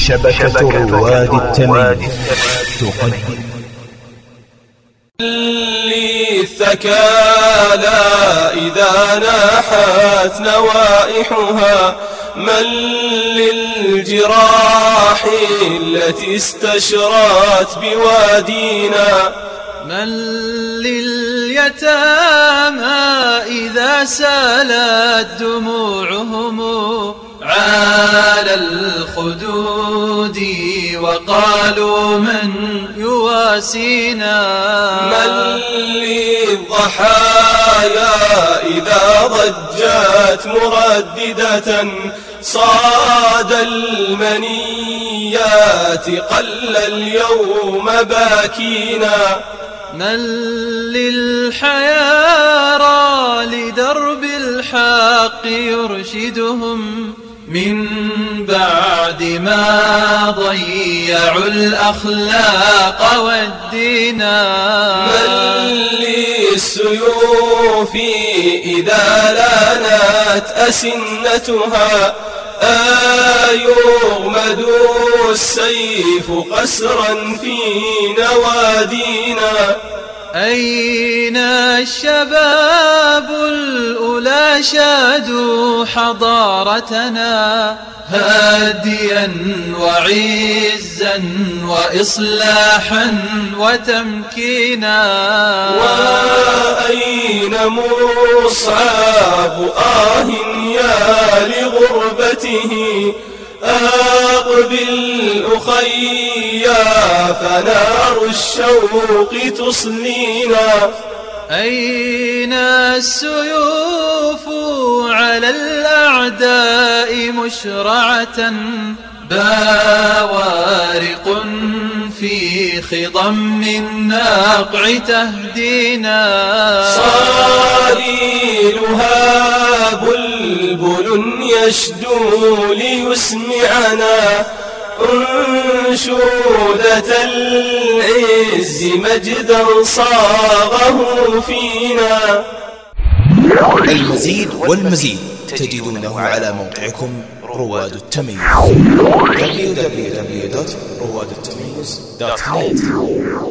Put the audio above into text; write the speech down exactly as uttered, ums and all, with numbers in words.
شبكة رواد التمييز تقدم للثكالى إذا ناحت نوائحها، من للجراح التي استشرت بوادينا، من لليتامى إذا سالت دموعهم على الخدود وقالوا من يواسينا، من للضحايا إذا ضجت مرددة صاد المنيات قل اليوم باكينا، من للحيارى لدرب الحق يرشدهم من بعد ما ضيعوا الأخلاق والدينا، من للسيوف إذا لانت أسنتها أيغمد السيف قسرا في نوادينا، أين الشباب الأولى شادوا حضارتنا هاديا وعزا وإصلاحا وتمكينا، وأين مصعب آه يا لغربته أقبل أخيا فنار الشوق تصلينا، أين السيوف على الأعداء مشرعة باوارق في خضم الناقع تهدينا، صليلها بلبل يشدو ليسمعنا أنشودة العز مجدا صاغه فينا. المزيد والمزيد تجدونه على موقعكم رواد التمييز دبليو دبليو دبليو دوت رواد التمييز دوت نت.